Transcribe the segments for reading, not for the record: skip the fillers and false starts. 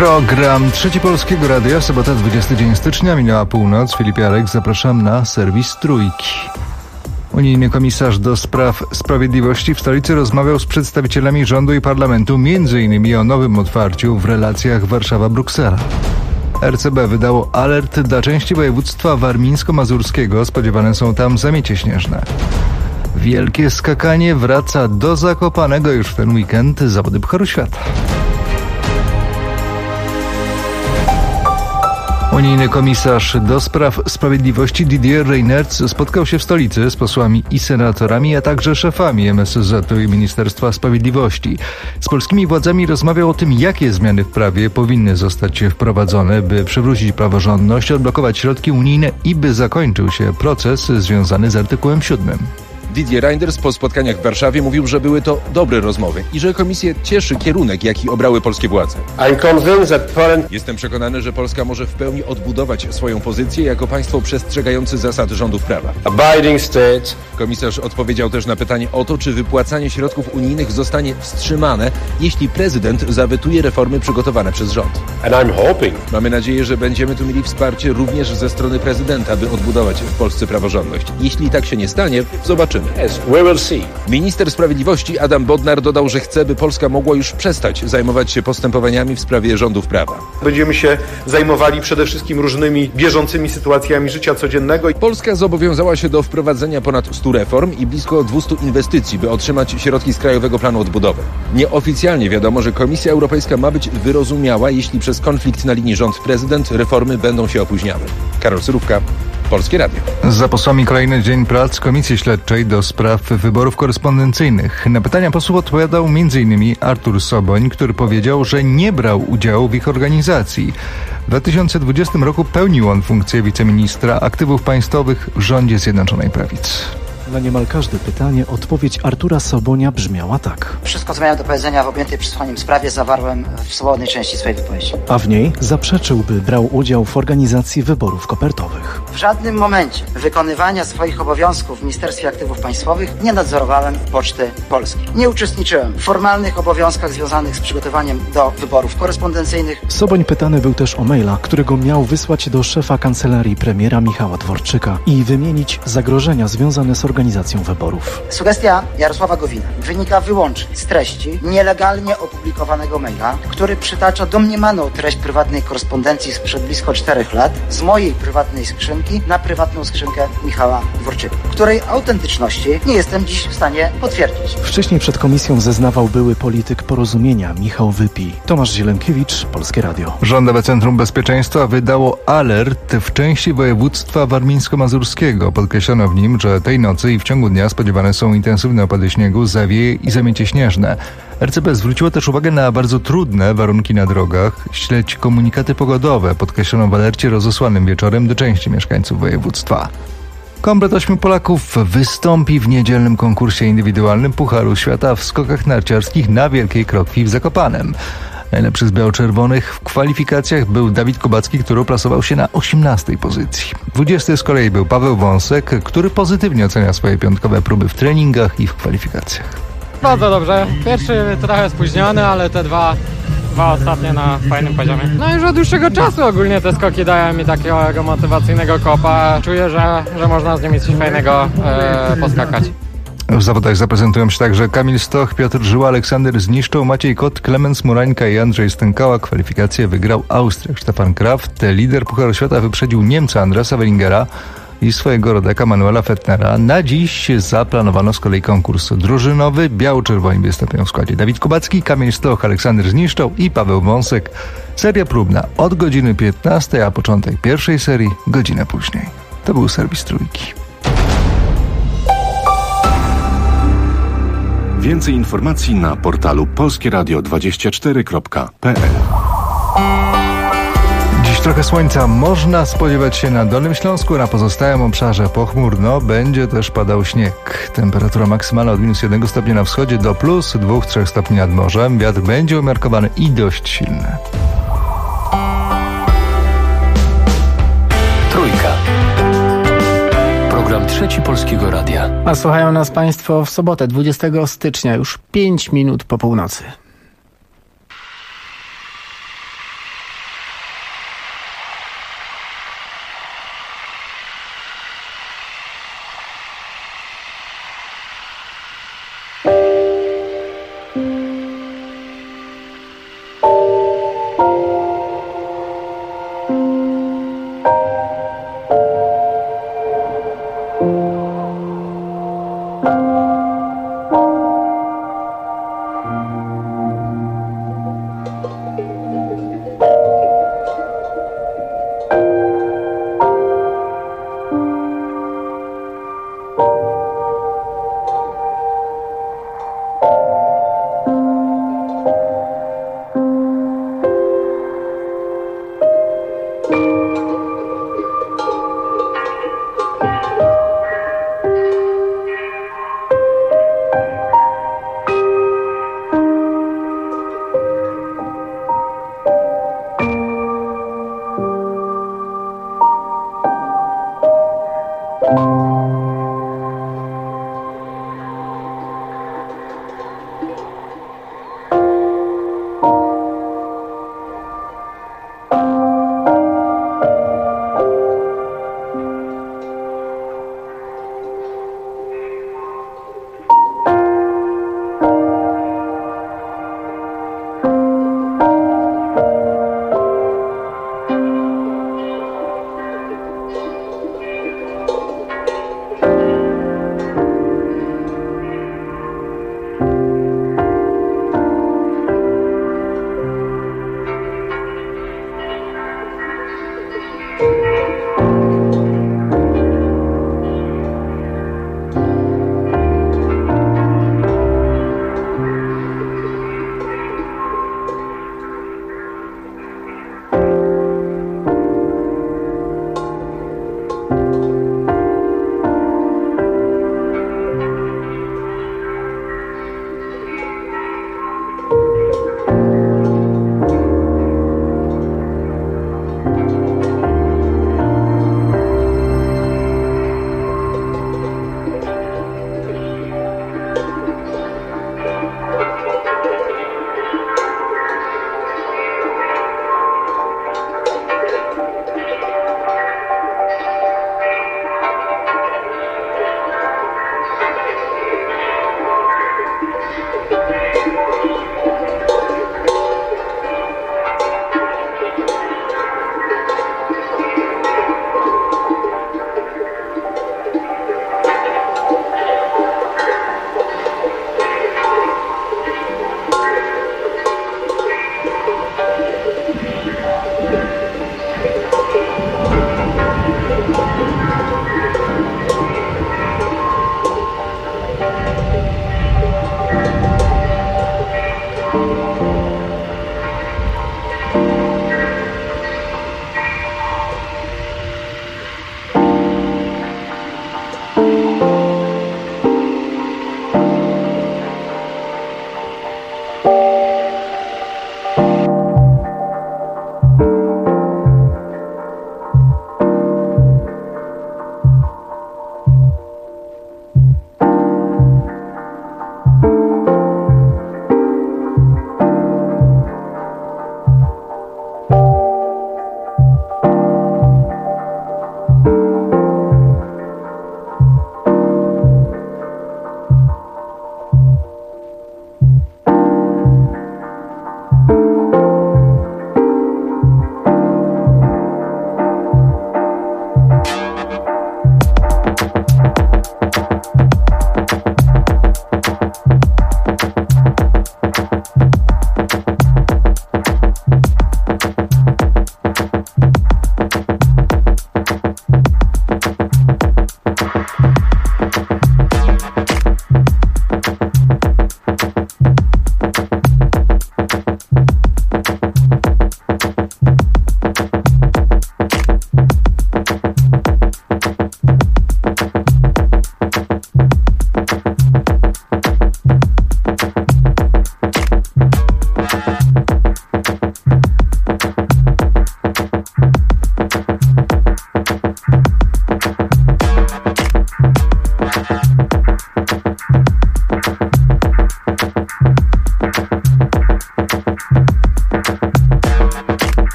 Program Trzeci Polskiego Radia, sobota 20 dzień stycznia, minęła północ. Filip Jarek, zapraszam na serwis Trójki. Unijny komisarz do spraw sprawiedliwości w stolicy rozmawiał z przedstawicielami rządu i parlamentu m.in. o nowym otwarciu w relacjach Warszawa-Bruksela. RCB wydało alert dla części województwa warmińsko-mazurskiego. Spodziewane są tam zamiecie śnieżne. Wielkie skakanie wraca do Zakopanego już w ten weekend. Zawody Pucharu Świata. Unijny komisarz do spraw sprawiedliwości Didier Reynders spotkał się w stolicy z posłami i senatorami, a także szefami MSZ-u i Ministerstwa Sprawiedliwości. Z polskimi władzami rozmawiał o tym, jakie zmiany w prawie powinny zostać wprowadzone, by przywrócić praworządność, odblokować środki unijne i by zakończył się proces związany z artykułem 7. Didier Reynders po spotkaniach w Warszawie mówił, że były to dobre rozmowy i że Komisję cieszy kierunek, jaki obrały polskie władze. Jestem przekonany, że Polska może w pełni odbudować swoją pozycję jako państwo przestrzegające zasad rządów prawa. Komisarz odpowiedział też na pytanie o to, czy wypłacanie środków unijnych zostanie wstrzymane, jeśli prezydent zawetuje reformy przygotowane przez rząd. Mamy nadzieję, że będziemy tu mieli wsparcie również ze strony prezydenta, by odbudować w Polsce praworządność. Jeśli tak się nie stanie, zobaczymy. Minister Sprawiedliwości Adam Bodnar dodał, że chce, by Polska mogła już przestać zajmować się postępowaniami w sprawie rządów prawa. Będziemy się zajmowali przede wszystkim różnymi bieżącymi sytuacjami życia codziennego. Polska zobowiązała się do wprowadzenia ponad 100 reform i blisko 200 inwestycji, by otrzymać środki z Krajowego Planu Odbudowy. Nieoficjalnie wiadomo, że Komisja Europejska ma być wyrozumiała, jeśli przez konflikt na linii rząd-prezydent reformy będą się opóźniały. Karol Surówka, Polskie Radio. Za posłami kolejny dzień prac Komisji Śledczej do spraw wyborów korespondencyjnych. Na pytania posłów odpowiadał m.in. Artur Soboń, który powiedział, że nie brał udziału w ich organizacji. W 2020 roku pełnił on funkcję wiceministra aktywów państwowych w rządzie Zjednoczonej Prawicy. Na niemal każde pytanie odpowiedź Artura Sobonia brzmiała tak. Wszystko, co miałem do powiedzenia w objętej przesłaniem sprawie, zawarłem w swobodnej części swojej wypowiedzi. A w niej zaprzeczył, by brał udział w organizacji wyborów kopertowych. W żadnym momencie wykonywania swoich obowiązków w Ministerstwie Aktywów Państwowych nie nadzorowałem Poczty Polskiej. Nie uczestniczyłem w formalnych obowiązkach związanych z przygotowaniem do wyborów korespondencyjnych. Soboń pytany był też o maila, którego miał wysłać do szefa kancelarii premiera Michała Dworczyka i wymienić zagrożenia związane z organizacją wyborów. Sugestia Jarosława Gowina wynika wyłącznie z treści nielegalnie opublikowanego maila, który przytacza domniemaną treść prywatnej korespondencji sprzed blisko 4 lat z mojej prywatnej skrzynki na prywatną skrzynkę Michała Dworczyka, której autentyczności nie jestem dziś w stanie potwierdzić. Wcześniej przed komisją zeznawał były polityk Porozumienia Michał Wypij. Tomasz Zielenkiewicz, Polskie Radio. Rządowe Centrum Bezpieczeństwa wydało alert w części województwa warmińsko-mazurskiego. Podkreślono w nim, że tej nocy i w ciągu dnia spodziewane są intensywne opady śniegu, zawieje i zamiecie śnieżne. RCB zwróciło też uwagę na bardzo trudne warunki na drogach. Śledź komunikaty pogodowe, podkreślono w alercie rozesłanym wieczorem do części mieszkańców województwa. Komplet 8 Polaków wystąpi w niedzielnym konkursie indywidualnym Pucharu Świata w skokach narciarskich na Wielkiej Krokwi w Zakopanem. Najlepszy z biało-czerwonych w kwalifikacjach był Dawid Kubacki, który uplasował się na 18 pozycji. 20 z kolei był Paweł Wąsek, który pozytywnie ocenia swoje piątkowe próby w treningach i w kwalifikacjach. Bardzo dobrze. Pierwszy trochę spóźniony, ale te dwa ostatnie na fajnym poziomie. No już od dłuższego czasu ogólnie te skoki dają mi takiego motywacyjnego kopa. Czuję, że można z nimi coś fajnego poskakać. W zawodach zaprezentują się także Kamil Stoch, Piotr Żyła, Aleksander Zniszczą, Maciej Kot, Klemens Murańka i Andrzej Stękała. Kwalifikację wygrał Austriak Stefan Kraft. Lider Pucharu Świata wyprzedził Niemca Andreasa Wellingera i swojego rodaka Manuela Fettnera. Na dziś zaplanowano z kolei konkurs drużynowy. Biało-czerwoni wystąpią w składzie Dawid Kubacki, Kamil Stoch, Aleksander Zniszczą i Paweł Wąsek. Seria próbna od godziny 15, a początek pierwszej serii godzinę później. To był serwis Trójki. Więcej informacji na portalu polskieradio24.pl. Dziś trochę słońca można spodziewać się na Dolnym Śląsku, na pozostałym obszarze pochmurno. Będzie też padał śnieg. Temperatura maksymalna od -1 stopnia na wschodzie do plus 2-3 stopni nad morzem. Wiatr będzie umiarkowany i dość silny. Trójka. Program Trzeci Polskiego Radia. A słuchają nas Państwo w sobotę 20 stycznia, już 5 minut po północy.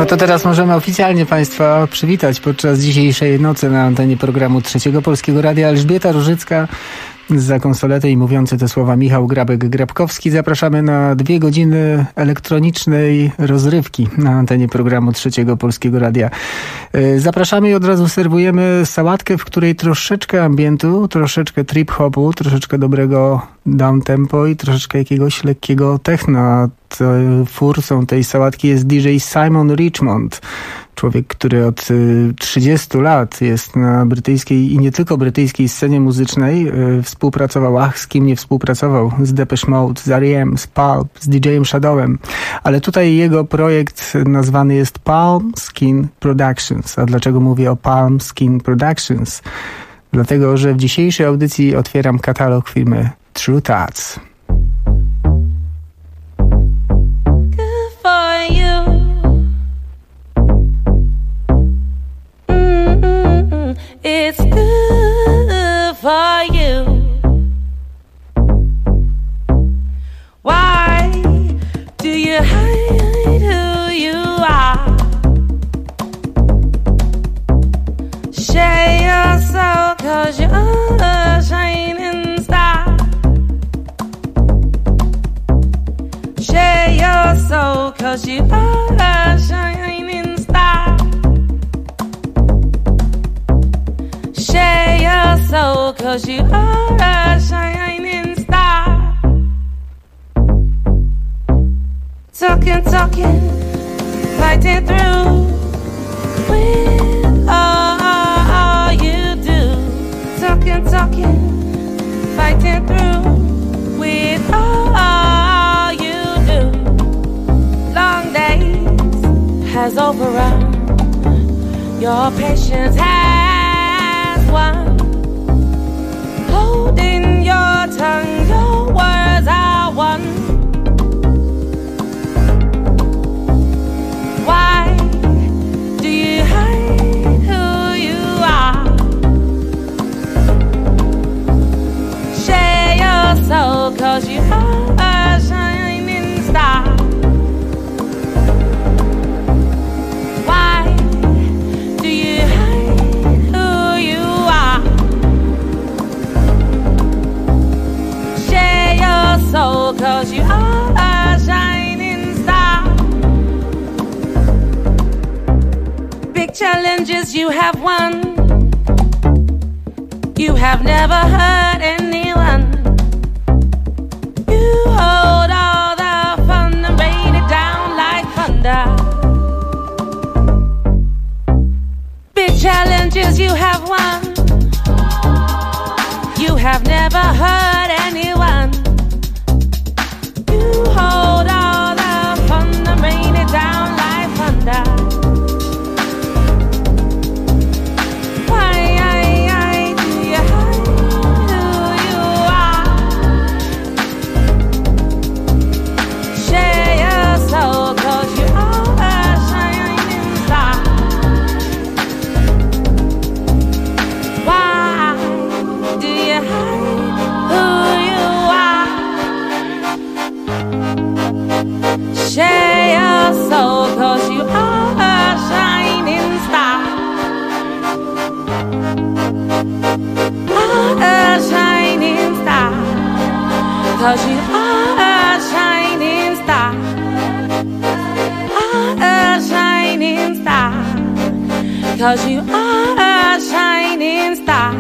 No to teraz możemy oficjalnie Państwa przywitać podczas dzisiejszej nocy na antenie programu Trzeciego Polskiego Radia. Elżbieta Różycka za konsoletę i mówiący te słowa Michał Grabek-Grabkowski. Zapraszamy na 2 godziny elektronicznej rozrywki na antenie programu Trzeciego Polskiego Radia. Zapraszamy i od razu serwujemy sałatkę, w której troszeczkę ambientu, troszeczkę trip-hopu, troszeczkę dobrego downtempo i troszeczkę jakiegoś lekkiego techno. Twórcą tej sałatki jest DJ Simon Richmond. Człowiek, który od 30 lat jest na brytyjskiej i nie tylko brytyjskiej scenie muzycznej. Współpracował, z kim nie współpracował, z Depeche Mode, z R.E.M., z Pulp, z DJ-em Shadowem. Ale tutaj jego projekt nazwany jest Palm Skin Productions. A dlaczego mówię o Palm Skin Productions? Dlatego, że w dzisiejszej audycji otwieram katalog firmy True Thoughts. Good for you. It's good for you. Why do you hide who you are? Share your soul 'cause you're a shining star. Share your soul 'cause you are a shining star. Share your soul 'cause you are a shining star. Talking, fighting through with all you do. Talking, fighting through with all you do. Long days has overrun, your patience has won. Holding your tongue, your words are one. Why do you hide who you are? Share your soul 'cause you are a shining star. Why do you hide who you are? Share your soul 'cause you are a shining star. Big challenges you have won. You have never hurt anyone. You hold all the fun and rain it down like thunder. Big challenges you have won. You have never hurt anyone. You hold all the fun and rain it down like thunder. Why do you hide who you are? Share your soul 'cause you are a shining star. Why do you hide who you are? Share your soul 'cause you are a shining star. A shining star 'cause you are a shining star. A shining star 'cause you are a shining star.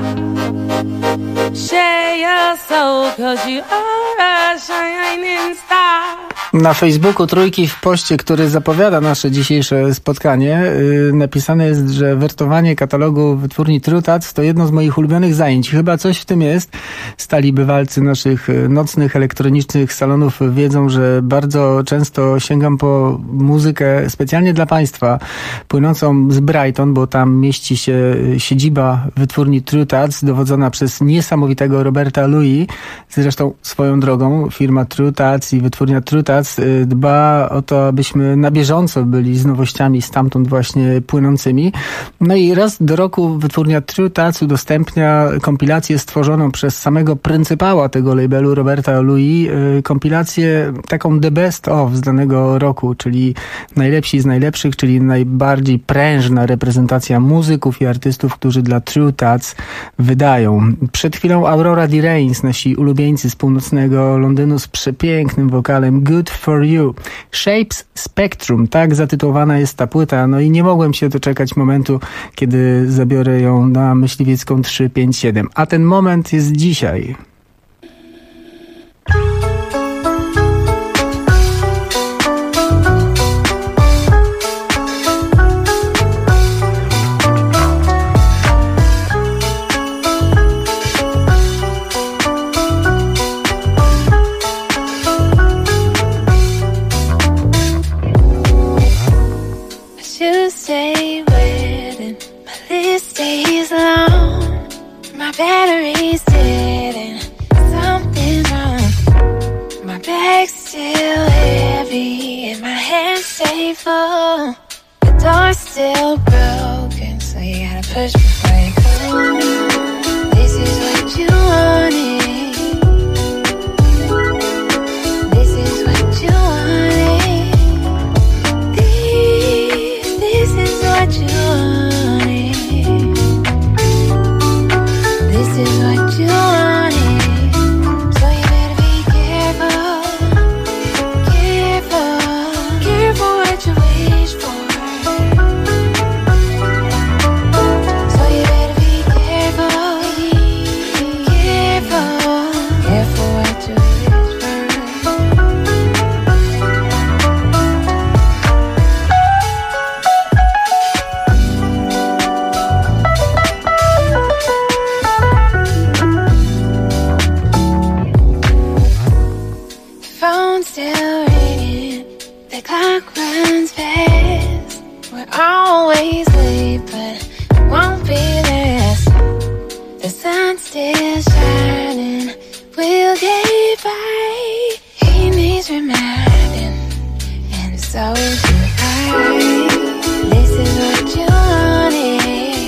Share your soul 'cause you are a shining star. Na Facebooku Trójki w poście, który zapowiada nasze dzisiejsze spotkanie, napisane jest, że wertowanie katalogu wytwórni True Thoughts to jedno z moich ulubionych zajęć. Chyba coś w tym jest. Stali bywalcy naszych nocnych, elektronicznych salonów wiedzą, że bardzo często sięgam po muzykę specjalnie dla Państwa, płynącą z Brighton, bo tam mieści się siedziba wytwórni True Thoughts, dowodzona przez niesamowitego Roberta Louis. Zresztą swoją drogą firma True Thoughts i wytwórnia True Thoughts Tads dba o to, abyśmy na bieżąco byli z nowościami stamtąd właśnie płynącymi. No i raz do roku wytwórnia True Tads udostępnia kompilację stworzoną przez samego pryncypała tego labelu, Roberta Louis, kompilację taką The Best of z danego roku, czyli najlepsi z najlepszych, czyli najbardziej prężna reprezentacja muzyków i artystów, którzy dla True Tads wydają. Przed chwilą Aurora D. Reigns, nasi ulubieńcy z północnego Londynu z przepięknym wokalem Good For You. Shapes Spectrum, tak zatytułowana jest ta płyta, no i nie mogłem się doczekać momentu, kiedy zabiorę ją na Myśliwiecką 357. A ten moment jest dzisiaj. Battery's dead and something's wrong. My bag's still heavy and my hands stay full. The door's still broken, so you gotta push before you go. This is what you wanted. This is what you wanted. This is what you wanted. This is what you wanted, so you better be careful, careful, careful what you wish for. So you better be careful, careful, careful what you wish for. Phone's still ringing, the clock runs fast. We're always late, but it won't be last. The sun's still shining, we'll get by. He needs reminding, and so do I. This is what you wanted.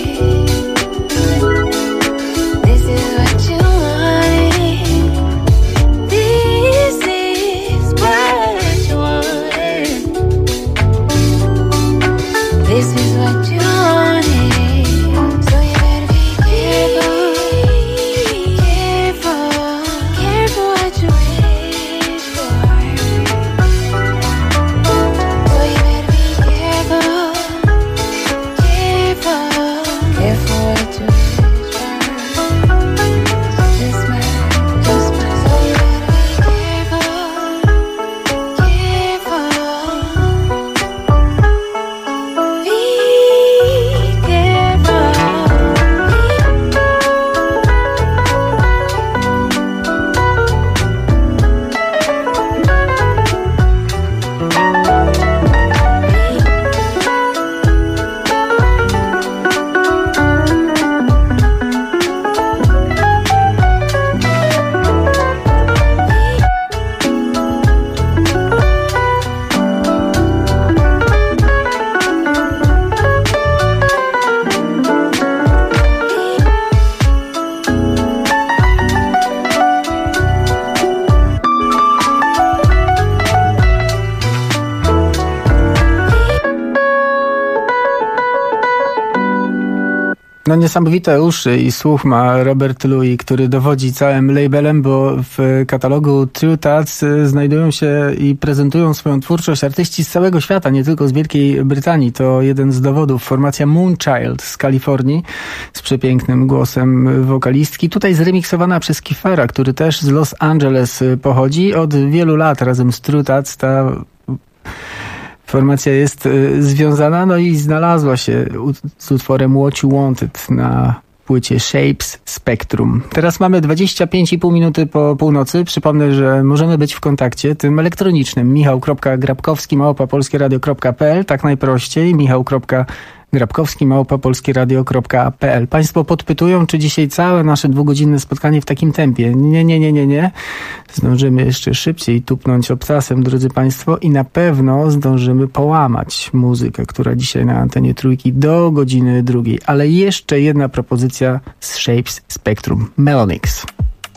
This is what you wanted. This is what you wanted. This is what you wanted. So you better be careful, careful, careful what you wish for. So you better be careful, careful, careful what you wish for. Just my, so you better be careful, careful, be careful. No niesamowite uszy i słuch ma Robert Louis, który dowodzi całym labelem, bo w katalogu True Tads znajdują się i prezentują swoją twórczość artyści z całego świata, nie tylko z Wielkiej Brytanii. To jeden z dowodów. Formacja Moonchild z Kalifornii z przepięknym głosem wokalistki. Tutaj zremiksowana przez Kiefera, który też z Los Angeles pochodzi. Od wielu lat razem z True Tads ta formacja jest związana, no i znalazła się z utworem What You Wanted na płycie Shapes Spectrum. Teraz mamy 25,5 minuty po północy. Przypomnę, że możemy być w kontakcie tym elektronicznym michał.grabkowski@polskieradio.pl, tak najprościej, michał.grabkowski grabkowski@polskieradio.pl. Państwo podpytują, czy dzisiaj całe nasze 2-godzinne spotkanie w takim tempie. Nie. Zdążymy jeszcze szybciej tupnąć obcasem, drodzy Państwo, i na pewno zdążymy połamać muzykę, która dzisiaj na antenie Trójki do godziny 2. Ale jeszcze jedna propozycja z Shapes Spectrum. Melonix.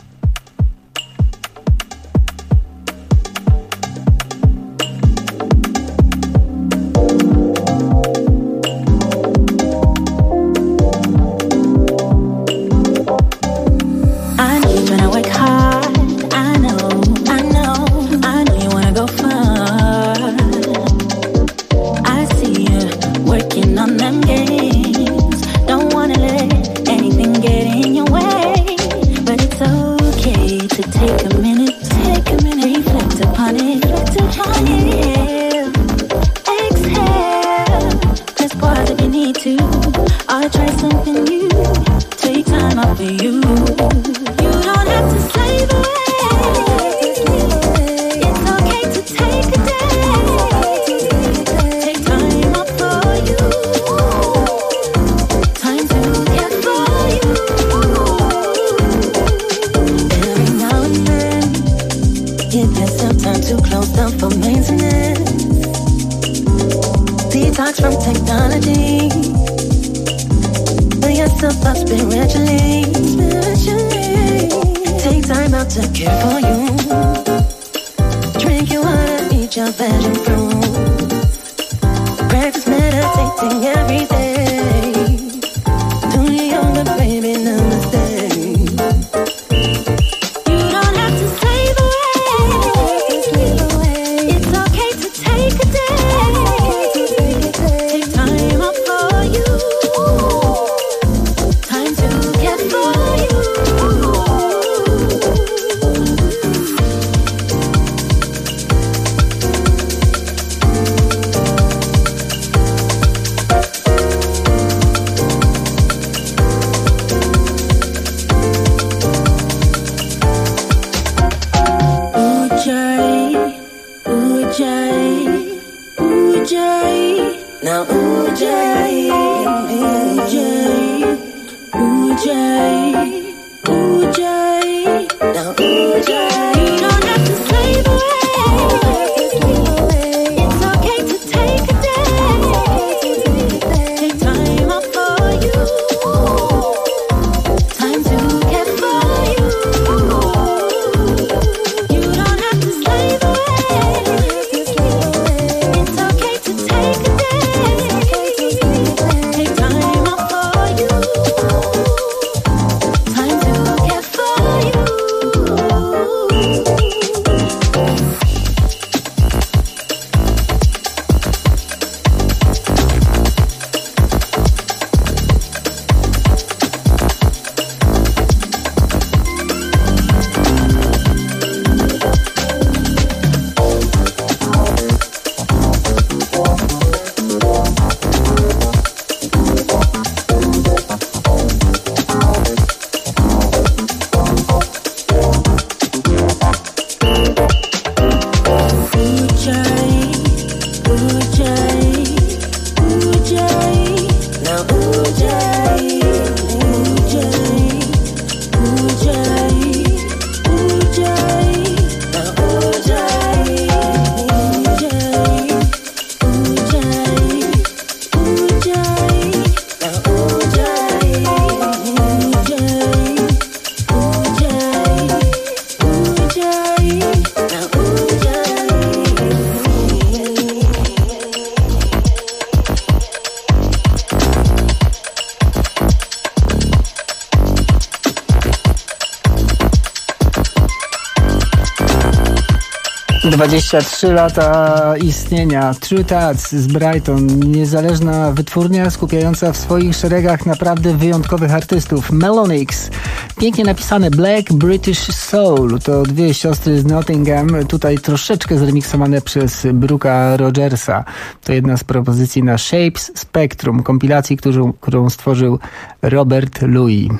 Lat 23 lata istnienia. True Tats z Brighton. Niezależna wytwórnia skupiająca w swoich szeregach naprawdę wyjątkowych artystów. Melonix. Pięknie napisane Black British Soul. To dwie siostry z Nottingham. Tutaj troszeczkę zremiksowane przez Brooka Rogersa. To jedna z propozycji na Shapes Spectrum. Kompilacji, którą stworzył Robert Louis. W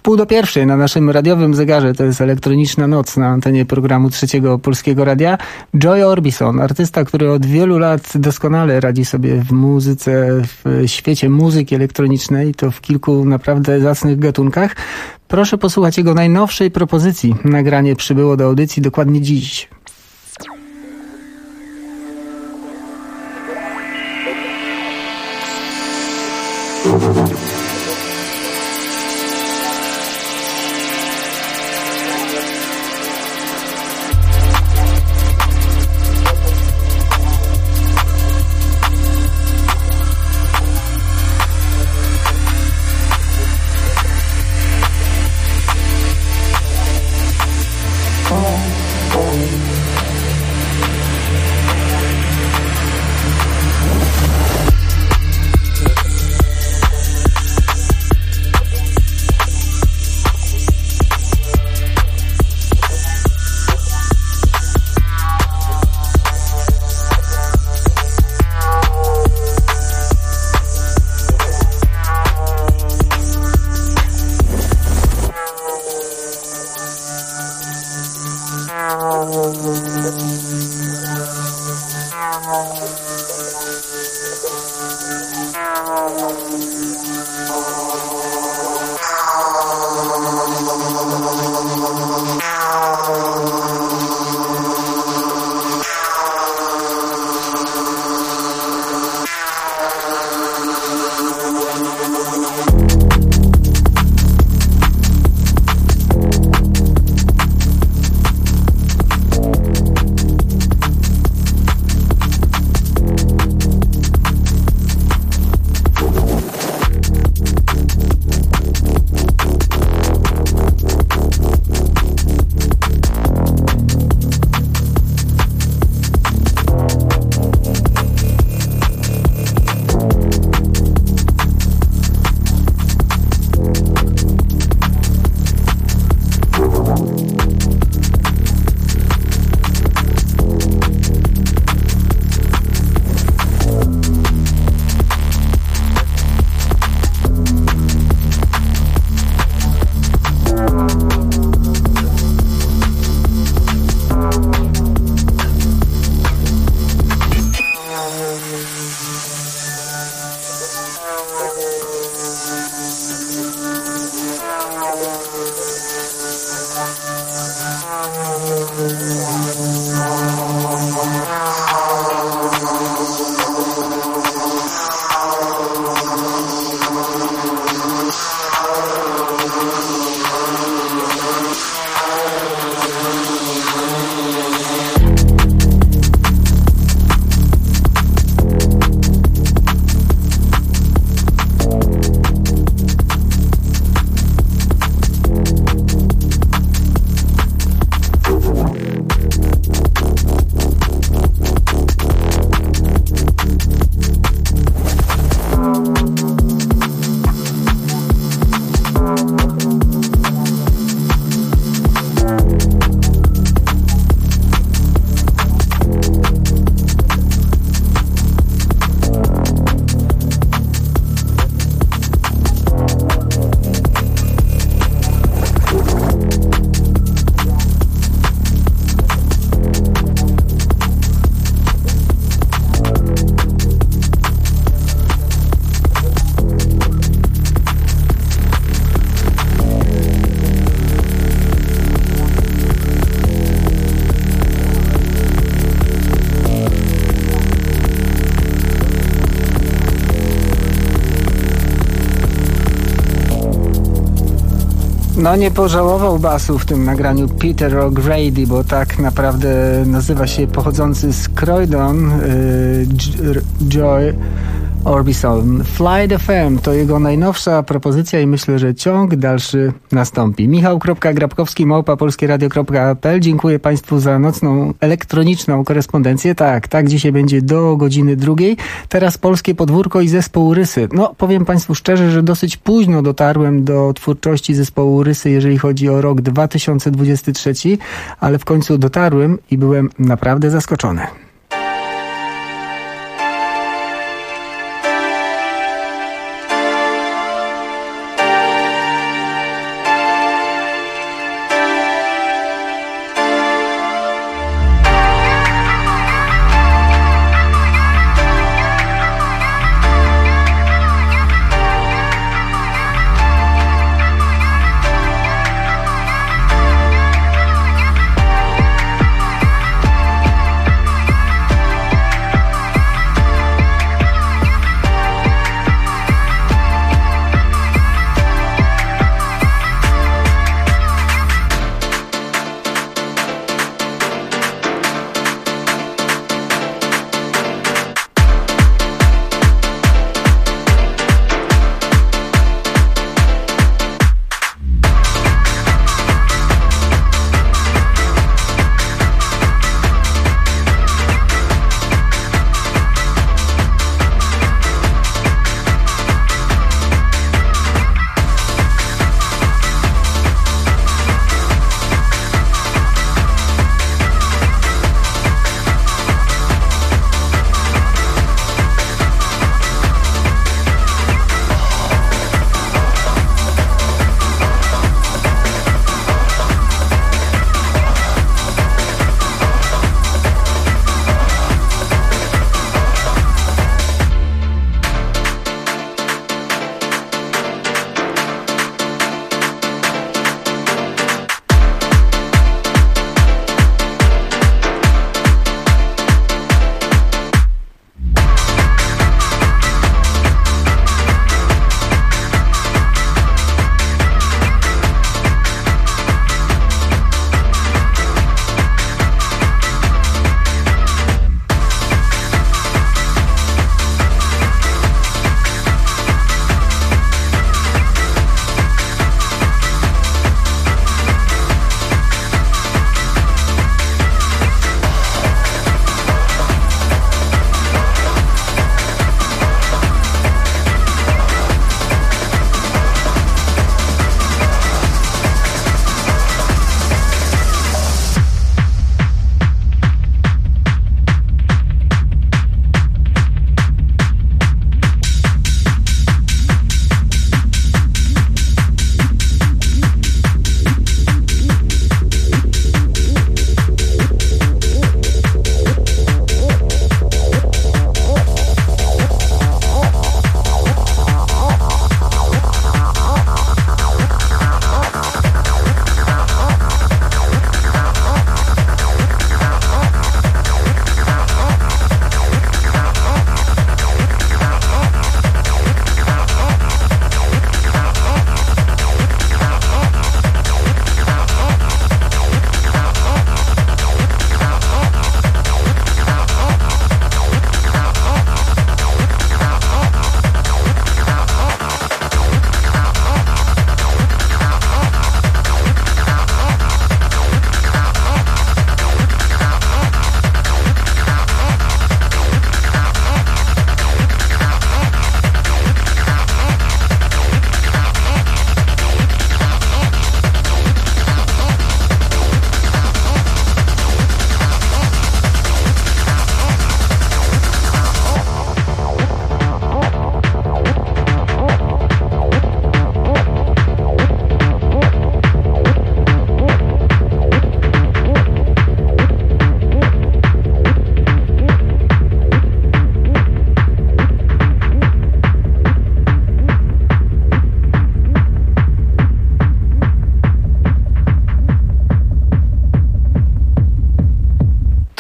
1:30 na naszym radiowym zegarze. To jest elektroniczna noc na antenie programu Trzeciego Polskiego Radia. Joy Orbison, artysta, który od wielu lat doskonale radzi sobie w muzyce, w świecie muzyki elektronicznej, to w kilku naprawdę zacnych gatunkach. Proszę posłuchać jego najnowszej propozycji. Nagranie przybyło do audycji dokładnie dziś. No nie pożałował basu w tym nagraniu Peter O'Grady, bo tak naprawdę nazywa się pochodzący z Croydon Joy Orbison. Fly the FM to jego najnowsza propozycja i myślę, że ciąg dalszy nastąpi. Michał.Grabkowski@polskieradio.pl. Dziękuję Państwu za nocną elektroniczną korespondencję. Tak, dzisiaj będzie do godziny 2. Teraz Polskie Podwórko i zespół Rysy. No, powiem Państwu szczerze, że dosyć późno dotarłem do twórczości zespołu Rysy, jeżeli chodzi o rok 2023, ale w końcu dotarłem i byłem naprawdę zaskoczony.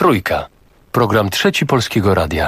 Trójka. Program Trzeci Polskiego Radia.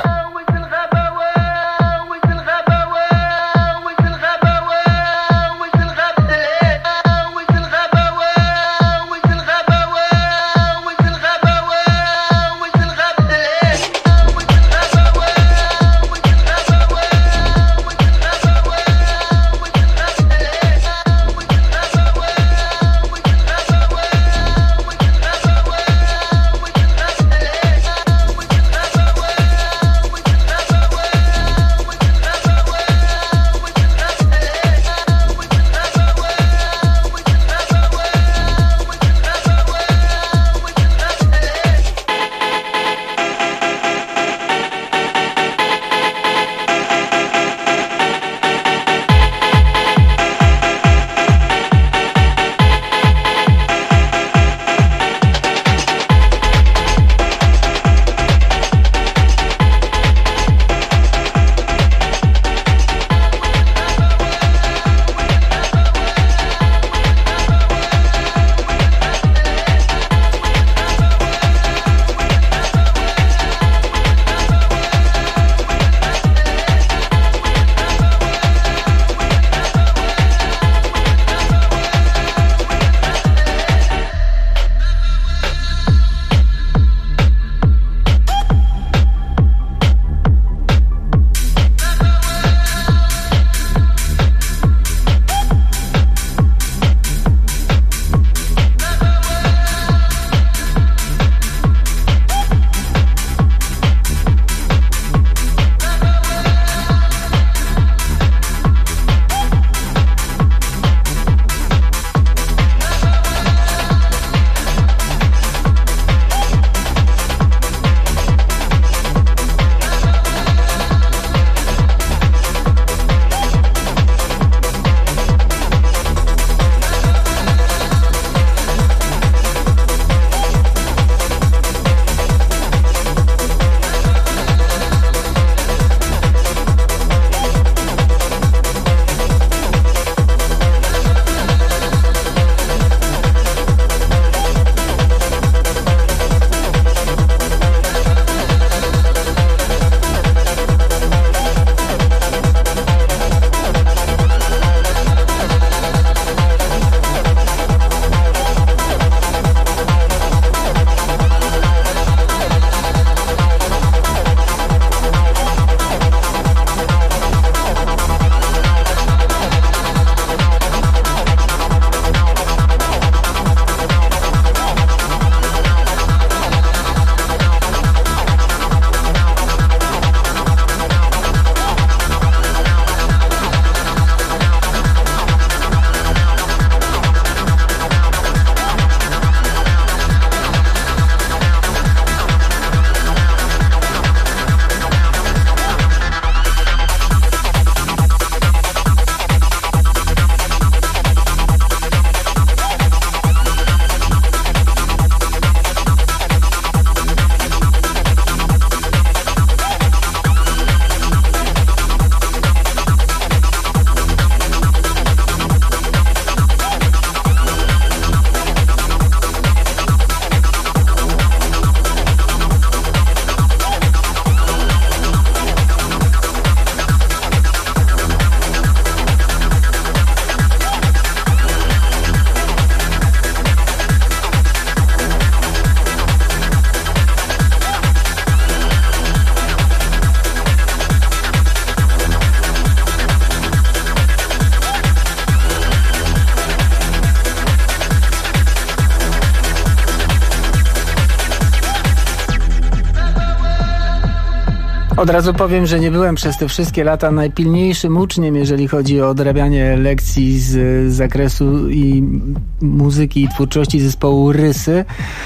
Od razu powiem, że nie byłem przez te wszystkie lata najpilniejszym uczniem, jeżeli chodzi o odrabianie lekcji z zakresu i muzyki i twórczości zespołu Rysy.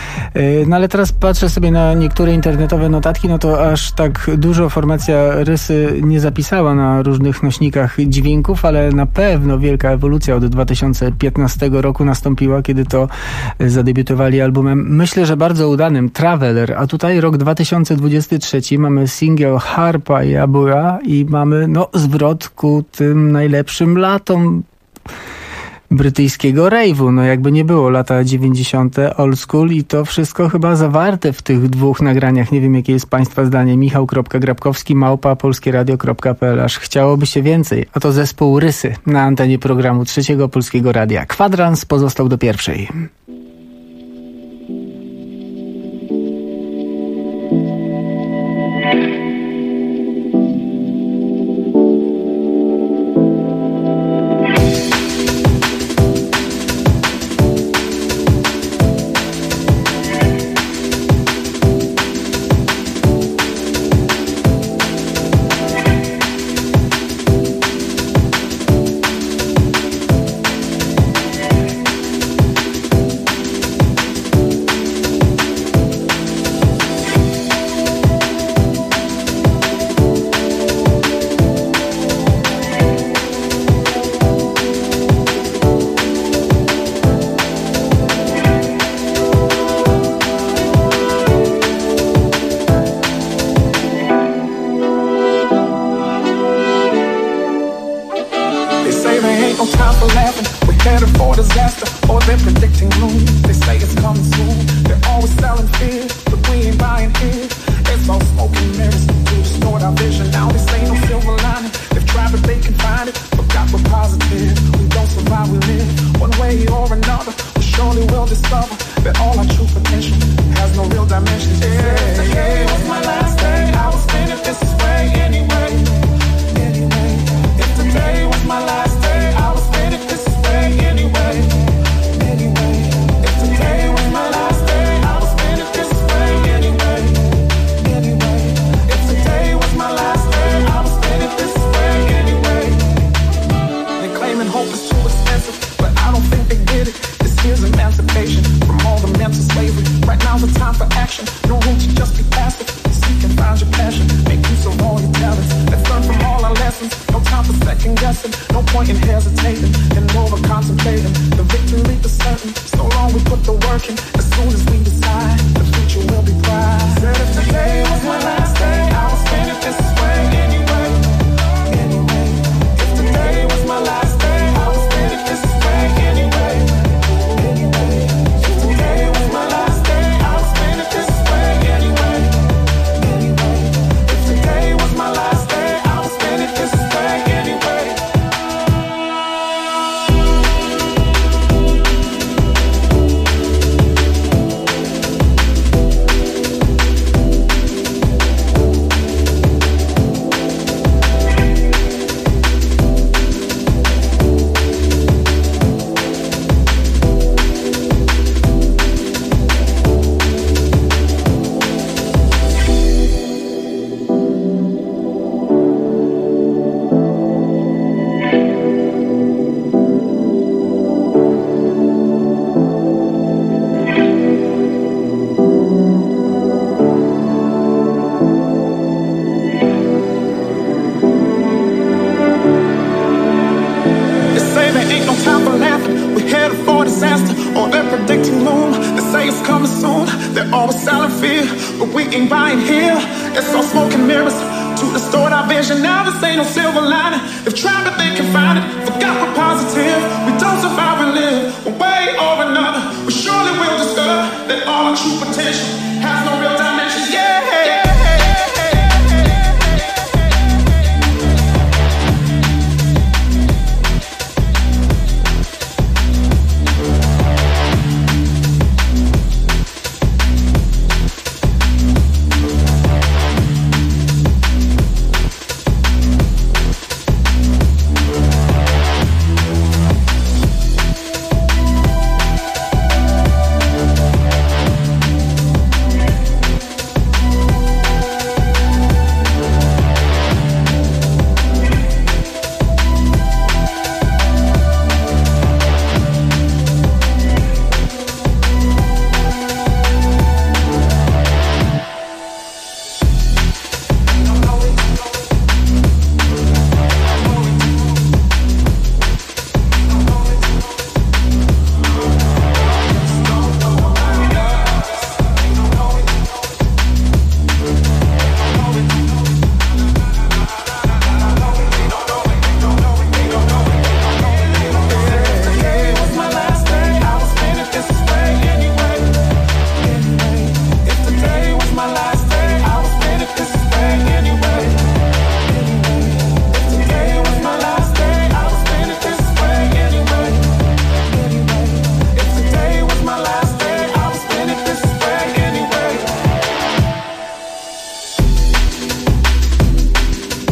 No ale teraz patrzę sobie na niektóre internetowe notatki, no to aż tak dużo formacja Rysy nie zapisała na różnych nośnikach dźwięków, ale na pewno wielka ewolucja od 2015 roku nastąpiła, kiedy to zadebiutowali albumem, myślę, że bardzo udanym, Traveler, a tutaj rok 2023, mamy singiel Harpa i Abura i mamy zwrot ku tym najlepszym latom. brytyjskiego rave'u. No jakby nie było, lata 90. old school i to wszystko chyba zawarte w tych dwóch nagraniach. Nie wiem, jakie jest Państwa zdanie. Michał.Grabkowski @polskieradio.pl. Aż chciałoby się więcej. A to zespół Rysy na antenie programu Trzeciego Polskiego Radia. Kwadrans pozostał do pierwszej.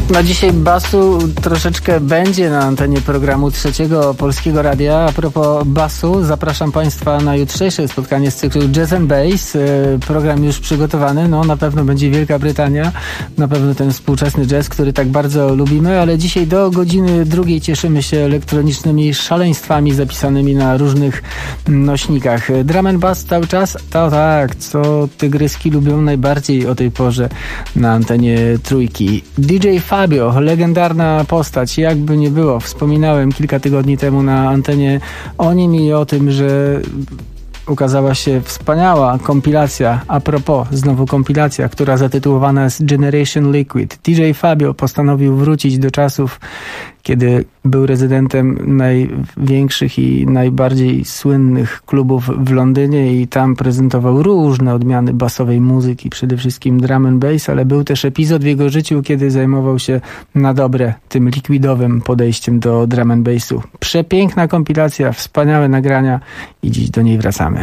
No dzisiaj basu troszeczkę będzie na antenie programu Trzeciego Polskiego Radia. A propos basu, zapraszam Państwa na jutrzejsze spotkanie z cyklu Jazz and Bass. Program już przygotowany, no na pewno będzie Wielka Brytania, na pewno ten współczesny jazz, który tak bardzo lubimy, ale dzisiaj do godziny 2 cieszymy się elektronicznymi szaleństwami zapisanymi na różnych nośnikach. Drum and bass cały czas? To tak, co tygryski lubią najbardziej o tej porze na antenie Trójki. DJ Fabio, legendarna postać, jakby nie było. Wspominałem kilka tygodni temu na antenie o nim i o tym, że ukazała się wspaniała kompilacja, a propos, znowu kompilacja, która zatytułowana jest Generation Liquid. DJ Fabio postanowił wrócić do czasów, kiedy był rezydentem największych i najbardziej słynnych klubów w Londynie i tam prezentował różne odmiany basowej muzyki, przede wszystkim drum and bass, ale był też epizod w jego życiu, kiedy zajmował się na dobre tym likwidowym podejściem do drum and bassu. Przepiękna kompilacja, wspaniałe nagrania i dziś do niej wracamy.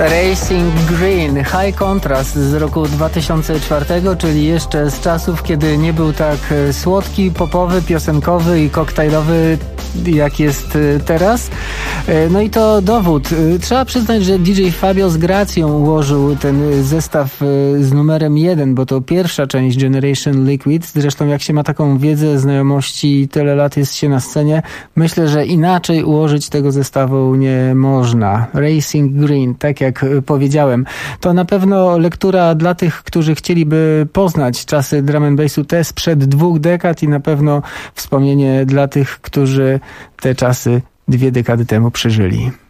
Racing Green, High Contrast z roku 2004, czyli jeszcze z czasów, kiedy nie był tak słodki, popowy, piosenkowy i koktajlowy, jak jest teraz. No i to dowód. Trzeba przyznać, że DJ Fabio z gracją ułożył ten zestaw z numerem 1, bo to pierwsza część Generation Liquid. Zresztą jak się ma taką wiedzę, znajomości, tyle lat jest się na scenie, myślę, że inaczej ułożyć tego zestawu nie można. Racing Green, tak jak powiedziałem. To na pewno lektura dla tych, którzy chcieliby poznać czasy drum and bassu te sprzed 2 dekad i na pewno wspomnienie dla tych, którzy te czasy 2 dekady temu przeżyli.